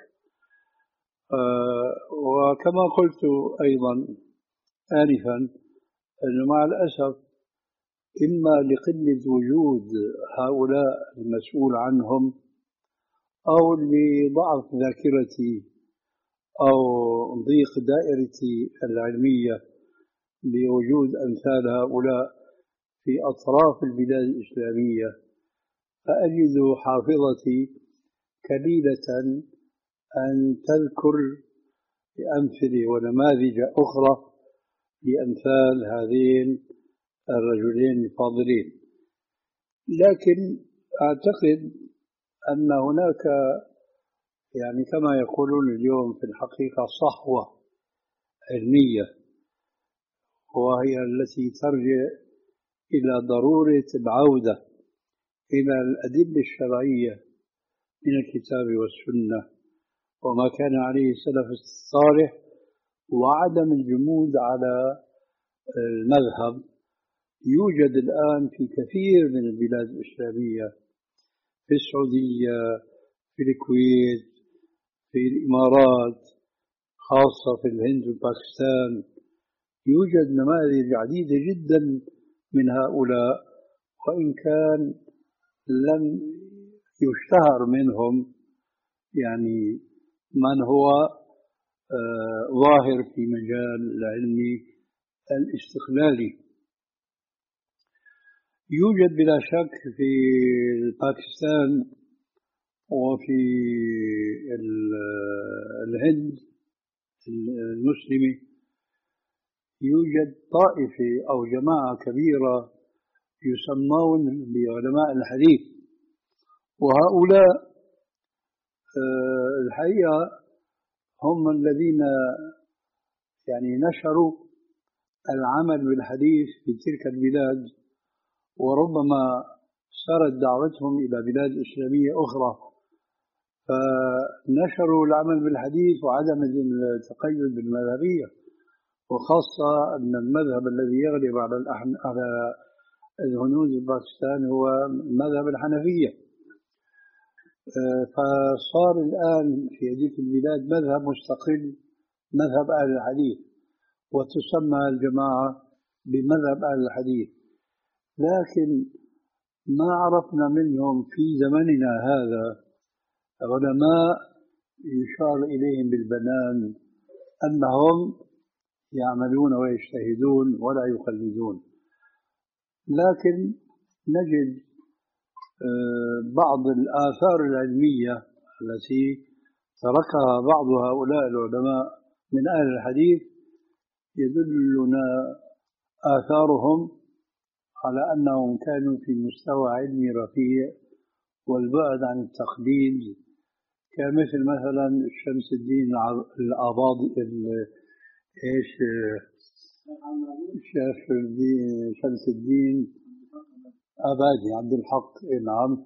آه وكما قلت أيضا آنفا أنه مع الأسف إما لقلة وجود هؤلاء المسؤول عنهم أو لضعف ذاكرتي أو ضيق دائرتي العلمية بوجود أمثال هؤلاء في أطراف البلاد الإسلامية، فأجد حافظتي كليلة أن تذكر أمثلة ونماذج أخرى لأمثال هذين الرجلين الفاضلين. لكن أعتقد أن هناك يعني كما يقولون اليوم في الحقيقة صحوة علمية، وهي التي ترجع إلى ضرورة العودة إلى الأدلة الشرعية من الكتاب والسنة وما كان عليه السلف الصالح، وعدم الجمود على المذهب. يوجد الآن في كثير من البلاد الإسلامية، في السعودية، في الكويت، في الإمارات، خاصة في الهند وباكستان، يوجد نماذج عديدة جدا من هؤلاء، وإن كان لم يشتهر منهم يعني من هو آه ظاهر في مجال العلم الاستقلالي. يوجد بلا شك في باكستان وفي الهند المسلمة يوجد طائفة أو جماعة كبيرة يسمون بعلماء الحديث، وهؤلاء الحقيقة هم الذين يعني نشروا العمل بالحديث في تلك البلاد، وربما سارت دعوتهم إلى بلاد إسلامية أخرى، فنشروا العمل بالحديث وعدم التقيد بالمذهبية، وخاصة أن المذهب الذي يغلب على على الهنود الباكستان هو مذهب الحنفية. فصار الآن في هذه البلاد مذهب مستقل، مذهب أهل الحديث، وتسمى الجماعة بمذهب أهل الحديث، لكن ما عرفنا منهم في زمننا هذا علماء يشار إليهم بالبنان أنهم يعملون ويجتهدون ولا يقلدون. لكن نجد بعض الآثار العلمية التي تركها بعض هؤلاء العلماء من أهل الحديث يدلنا آثارهم على أنهم كانوا في مستوى علمي رفيع والبعد عن التقليد كمثل مثلا شمس الدين الأباضي إيش شاف الدين شمس الدين أبادي عبد الحق نعم،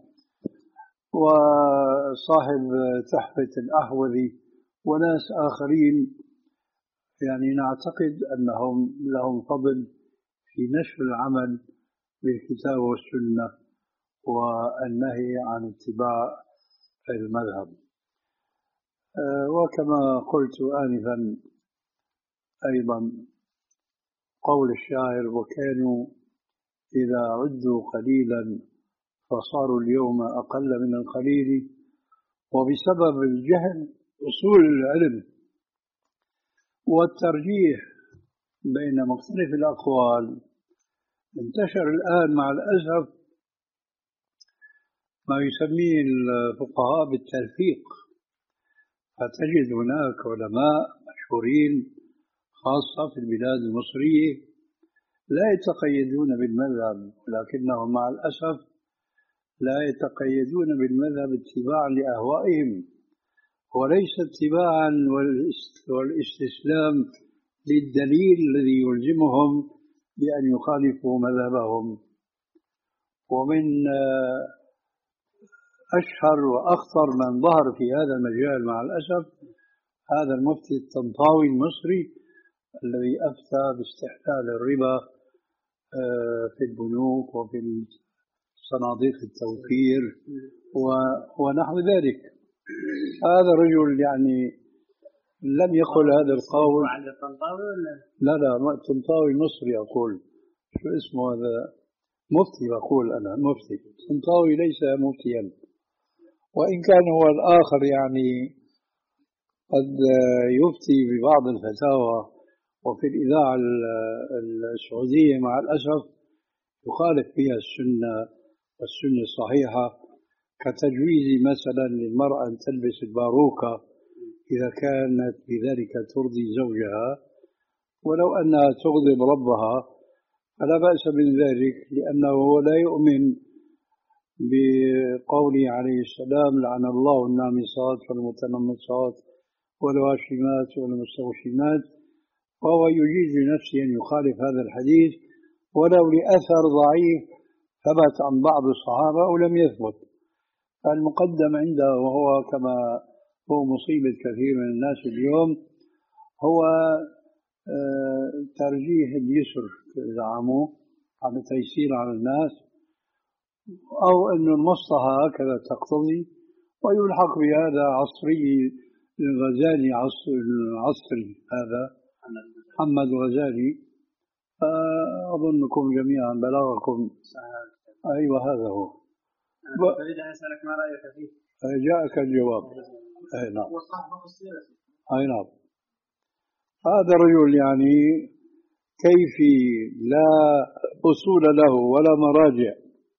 وصاحب تحفة الأحوذي وناس آخرين، يعني نعتقد أنهم لهم فضل في نشر العمل بالكتاب والسنة والنهي عن اتباع المذهب. وكما قلت آنفا أيضا قول الشاعر: وكانوا إذا عدوا قليلا فصاروا اليوم أقل من القليل. وبسبب الجهل أصول العلم والترجيح بين مختلف الأقوال انتشر الآن مع الأسف ما يسميه الفقهاء بالتلفيق، فتجد هناك علماء مشهورين خاصة في البلاد المصرية لا يتقيدون بالمذهب، ولكنهم مع الأسف لا يتقيدون بالمذهب اتباعا لأهوائهم وليس اتباعا والاستسلام للدليل الذي يلزمهم بأن يخالفوا مذهبهم. ومن أشهر وأخطر من ظهر في هذا المجال مع الأسف هذا المفتي الطنطاوي المصري الذي أفتى باستحلال الربا في البنوك وفي صناديق التوفير ونحو ذلك. هذا الرجل يعني لم يقل هذا القول. لا لا الطنطاوي مصري أقول، شو اسمه هذا؟ مفتي أقول أنا مفتي. الطنطاوي ليس مفتيا، وإن كان هو الآخر يعني قد يفتي ببعض الفتاوى وفي الإذاعة السعودية مع الأسف يخالف فيها السنة والسنة الصحيحة، كتجويز مثلا للمرأة أن تلبس الباروكة إذا كانت بذلك ترضي زوجها ولو أنها تغضب ربها فلا بأس من ذلك، لأنه لا يؤمن بقوله عليه السلام: لعن الله النامصات والمتنمصات والواشمات والمستوشمات، وهو يجيز لنفسه أن يخالف هذا الحديث ولو لأثر ضعيف ثبت عن بعض الصحابة أو لم يثبت. فالمقدم عنده وهو كما هو مصيبة كثير من الناس اليوم هو ترجيح اليسر زعموه على التيسير على الناس، أو أن المصلحة هكذا تقتضي، ويلحق بهذا عصري الغزالي العصري هذا محمد الغزالي. أظنكم جميعا بلغكم. أيوة هذا هو. أريد أن أسألك ما رأيك فيه. جاءك الجواب. أي نعم. أي نعم. هذا الرجل يعني كيفي لا أصول له ولا مراجع،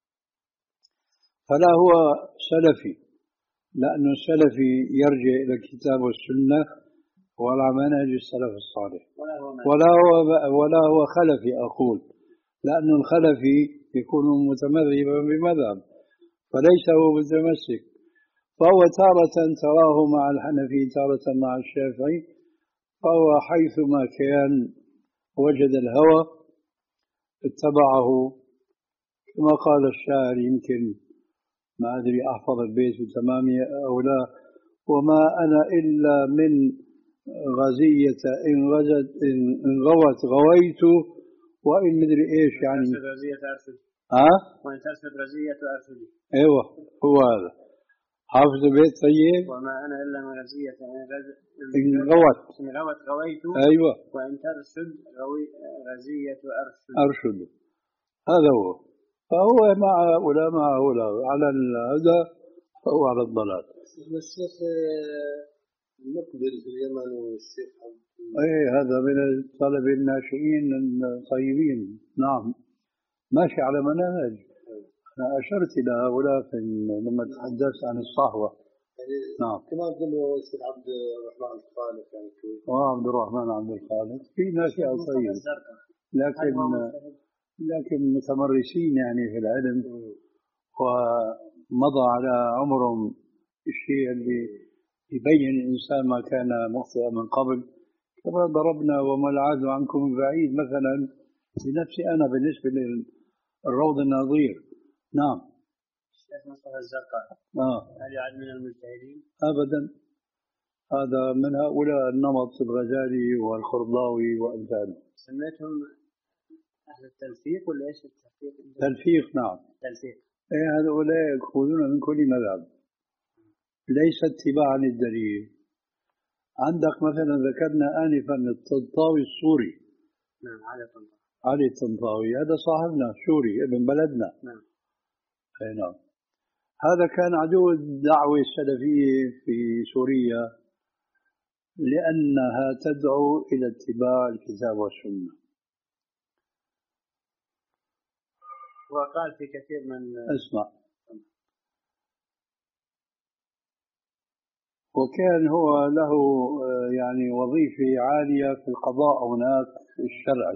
فلا هو سلفي، لأن السلفي يرجع إلى الكتاب والسنة ولا منهج السلف الصالح، ولا هو ولا هو خلفي أقول، لأن الخلفي يكون متمذهبا بمذهب فليس هو متمسك، فهو تارة تراه مع الحنفي تارة مع الشافعي، فهو حيثما كان وجد الهوى اتبعه. كما قال الشاعر، يمكن ما أدري أحفظ البيت بتمامه أو لا: وما أنا إلا من غزية إن غزت إن غوت غويت وإن مدري إيش يعني. ها؟ وإن ترسل غزية أرسلي. أيوة هو هذا حافظ البيت. طيب. وما أنا إلا من غزية إن غوت إن غوت غويت. أيوة. وإن ترسل غزية أرسلي. أرسلي هذا هو. فهو مع هؤلاء مع هؤلاء على الهدى أو على الضلال. الشيخ المقبل في اليمن والشيخ أي هذا من الطلبة الناشئين الطيبين. نعم ماشي على منهج. أنا أشرت إلى هؤلاء لما تحدثت عن الصحوة. نعم. كما أظن الشيخ عبد الرحمن الخالق يعني. وعبد الرحمن عبد الخالق في ناشئ طيب، لكن لكن متمرسين يعني في العلم ومضى على عمرهم الشيء اللي يبين الإنسان ما كان مخطئا من قبل. كما ضربنا وما العهد عنكم بعيد مثلا بنفسي أنا بالنسبة للروض النظير. نعم. الشيخ مصطفى الزرقاء آه. هل يعد من المجتهدين؟ أبدا، هذا من هؤلاء النمط الغزالي والخرضاوي وأمثاله. سميتهم أهل التلفيق ولا إيش التلفيق؟ تلفيق، نعم. تلفيق. إيه، هؤلاء يأخذون من كل مذهب، ليس اتباعا للدليل. عندك مثلا ذكرنا آنفا الطنطاوي السوري. نعم، علي الطنطاوي. علي الطنطاوي هذا صاحبنا سوري ابن بلدنا. نعم. أي نعم. هذا كان عدو الدعوة السلفية في سوريا لأنها تدعو إلى اتباع الكتاب والسنة. وقال في كثير من اسمع، وكان هو له يعني وظيفة عالية في القضاء هناك في الشرعي،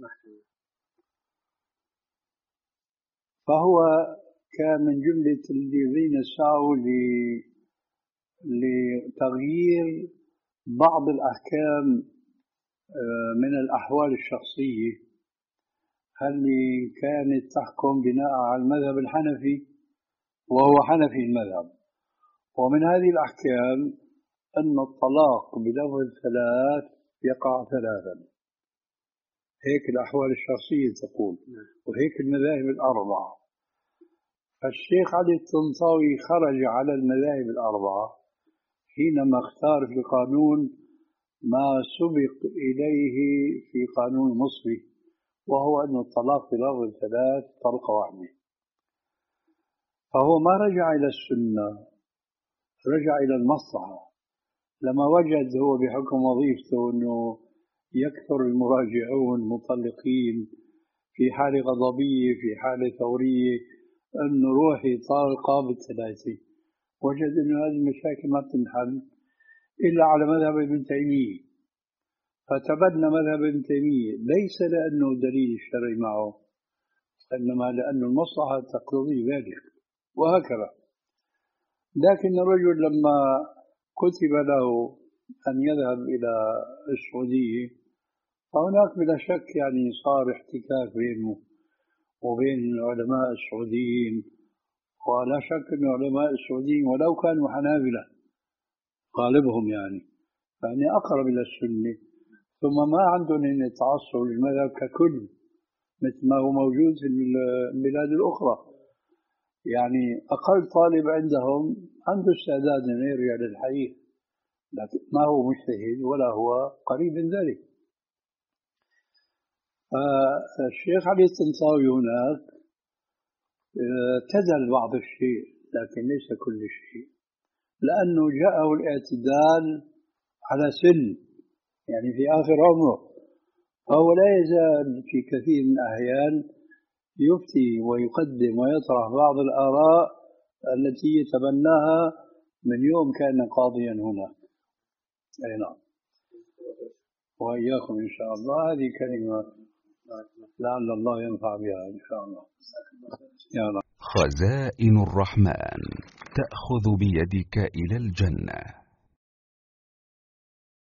فهو كان من جملة الذين سعوا لتغيير بعض الأحكام من الأحوال الشخصية اللي كانت تحكم بناء على المذهب الحنفي، وهو حنفي المذهب. ومن هذه الأحكام أن الطلاق بلفظ الثلاث يقع ثلاثا، هيك الأحوال الشخصية تقول، وهيك المذاهب الأربعة. فالشيخ علي الطنطاوي خرج على المذاهب الأربعة حينما اختار في القانون ما سبق إليه في قانون مصري، وهو أن الطلاق بلفظ الثلاث طلقة واحدة. فهو ما رجع إلى السنة، رجع إلى المصلحة. لما وجد هو بحكم وظيفته أنه يكثر المراجعون المطلقين في حالة غضبية في حالة ثورية، أنه روحي طالقة بالثلاثة، وجد أنه هذه المشاكل ما تنحل إلا على مذهب ابن تيمية، فتبنى مذهب ابن تيمية، ليس لأنه دليل الشرعي معه، إنما لأن المصلحة تقتضي ذلك، وهكذا. لكن الرجل لما كتب له أن يذهب إلى السعودية، فهناك بلا شك يعني صار احتكاك بينه وبين العلماء السعوديين، ولا شك أن العلماء السعوديين ولو كانوا حنابلة غالبهم يعني يعني أقرب إلى السنة، ثم ما عندهم أن يتعصبوا للمذهب ككل مثل ما هو موجود في البلاد الأخرى. يعني أقل طالب عندهم عنده استعداد أن يرجع للحديث، لكن ما هو مجتهد ولا هو قريب من ذلك. الشيخ علي الطنطاوي هناك ابتدل بعض الشيء لكن ليس كل شيء، لأنه جاءه الاعتدال على سن، يعني في آخر عمره، فهو لا يزال في كثير من الأحيان يفتي ويقدم ويطرح بعض الآراء التي يتبناها من يوم كان قاضيا هناك. أي نعم. وإياكم إن شاء الله. هذه كلمة لعل الله ينفع بها إن شاء الله. يا رب. خزائن الرحمن تأخذ بيدك إلى الجنة.